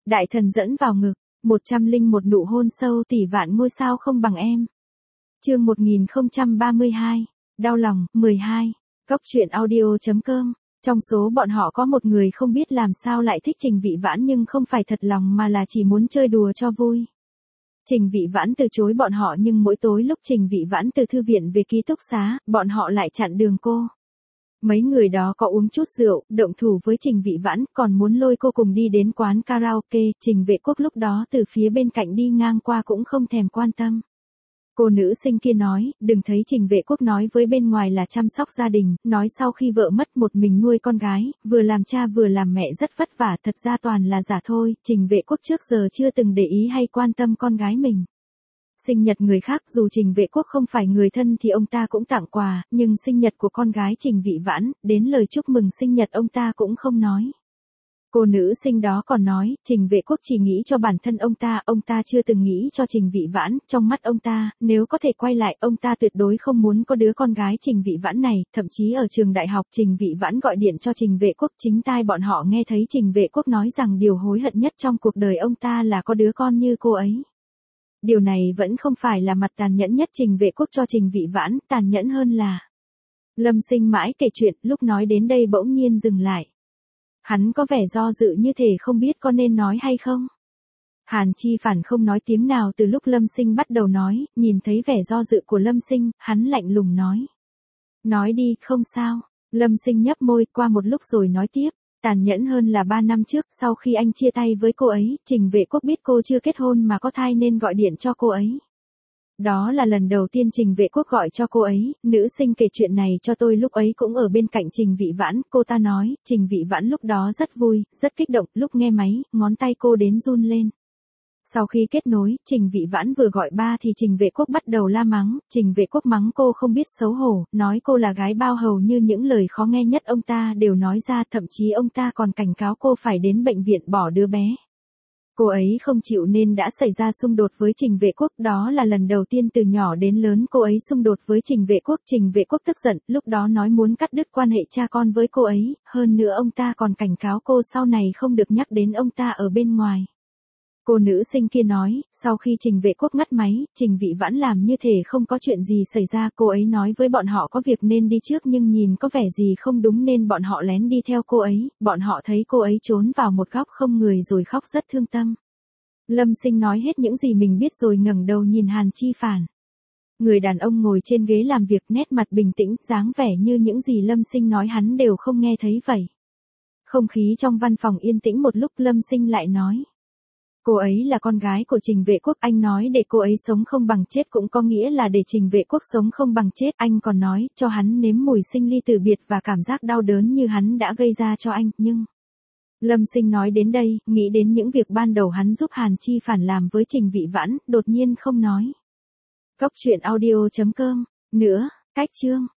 Đại thần dẫn vào ngực, 101 nụ hôn sâu tỷ vạn ngôi sao không bằng em. Chương 1032, đau lòng, 12, Góc truyện audio.com. Trong số bọn họ có một người không biết làm sao lại thích Trình Vị Vãn nhưng không phải thật lòng mà là chỉ muốn chơi đùa cho vui. Trình Vị Vãn từ chối bọn họ nhưng mỗi tối lúc Trình Vị Vãn từ thư viện về ký túc xá, bọn họ lại chặn đường cô. Mấy người đó có uống chút rượu, động thủ với Trình Vị Vãn, còn muốn lôi cô cùng đi đến quán karaoke. Trình Vệ Quốc lúc đó từ phía bên cạnh đi ngang qua cũng không thèm quan tâm. Cô nữ sinh kia nói, đừng thấy Trình Vệ Quốc nói với bên ngoài là chăm sóc gia đình, nói sau khi vợ mất một mình nuôi con gái, vừa làm cha vừa làm mẹ rất vất vả, thật ra toàn là giả thôi. Trình Vệ Quốc trước giờ chưa từng để ý hay quan tâm con gái mình. Sinh nhật người khác dù Trình Vệ Quốc không phải người thân thì ông ta cũng tặng quà, nhưng sinh nhật của con gái Trình Vị Vãn, đến lời chúc mừng sinh nhật ông ta cũng không nói. Cô nữ sinh đó còn nói, Trình Vệ Quốc chỉ nghĩ cho bản thân ông ta chưa từng nghĩ cho Trình Vị Vãn. Trong mắt ông ta, nếu có thể quay lại, ông ta tuyệt đối không muốn có đứa con gái Trình Vị Vãn này. Thậm chí ở trường đại học, Trình Vị Vãn gọi điện cho Trình Vệ Quốc, chính tai bọn họ nghe thấy Trình Vệ Quốc nói rằng điều hối hận nhất trong cuộc đời ông ta là có đứa con như cô ấy. Điều này vẫn không phải là mặt tàn nhẫn nhất Trình Vệ Quốc cho Trình Vị Vãn, tàn nhẫn hơn là Lâm Sinh mãi kể chuyện, lúc nói đến đây bỗng nhiên dừng lại. Hắn có vẻ do dự như thể không biết có nên nói hay không. Hàn Chi Phản không nói tiếng nào từ lúc Lâm Sinh bắt đầu nói, nhìn thấy vẻ do dự của Lâm Sinh, hắn lạnh lùng nói. Nói đi, không sao. Lâm Sinh nhấp môi qua một lúc rồi nói tiếp. Tàn nhẫn hơn là 3 năm trước, sau khi anh chia tay với cô ấy, Trình Vệ Quốc biết cô chưa kết hôn mà có thai nên gọi điện cho cô ấy. Đó là lần đầu tiên Trình Vệ Quốc gọi cho cô ấy. Nữ sinh kể chuyện này cho tôi lúc ấy cũng ở bên cạnh Trình Vị Vãn. Cô ta nói, Trình Vị Vãn lúc đó rất vui, rất kích động, lúc nghe máy, ngón tay cô đến run lên. Sau khi kết nối, Trình Vị Vãn vừa gọi ba thì Trình Vệ Quốc bắt đầu la mắng. Trình Vệ Quốc mắng cô không biết xấu hổ, nói cô là gái bao hầu như những lời khó nghe nhất ông ta đều nói ra, thậm chí ông ta còn cảnh cáo cô phải đến bệnh viện bỏ đứa bé. Cô ấy không chịu nên đã xảy ra xung đột với Trình Vệ Quốc, đó là lần đầu tiên từ nhỏ đến lớn cô ấy xung đột với Trình Vệ Quốc. Trình Vệ Quốc tức giận, lúc đó nói muốn cắt đứt quan hệ cha con với cô ấy, hơn nữa ông ta còn cảnh cáo cô sau này không được nhắc đến ông ta ở bên ngoài. Cô nữ sinh kia nói, sau khi Trình Vệ Quốc ngắt máy, Trình Vị Vãn làm như thể không có chuyện gì xảy ra. Cô ấy nói với bọn họ có việc nên đi trước nhưng nhìn có vẻ gì không đúng nên bọn họ lén đi theo cô ấy. Bọn họ thấy cô ấy trốn vào một góc không người rồi khóc rất thương tâm. Lâm Sinh nói hết những gì mình biết rồi ngẩng đầu nhìn Hàn Chi Phản. Người đàn ông ngồi trên ghế làm việc nét mặt bình tĩnh, dáng vẻ như những gì Lâm Sinh nói hắn đều không nghe thấy vậy. Không khí trong văn phòng yên tĩnh một lúc, Lâm Sinh lại nói. Cô ấy là con gái của Trình Vệ Quốc, anh nói để cô ấy sống không bằng chết cũng có nghĩa là để Trình Vệ Quốc sống không bằng chết. Anh còn nói, cho hắn nếm mùi sinh ly từ biệt và cảm giác đau đớn như hắn đã gây ra cho anh, nhưng... Lâm Sinh nói đến đây, nghĩ đến những việc ban đầu hắn giúp Hàn Chi Phản làm với Trình Vị Vãn, đột nhiên không nói. Góc truyện audio.com, nữa, cách chương.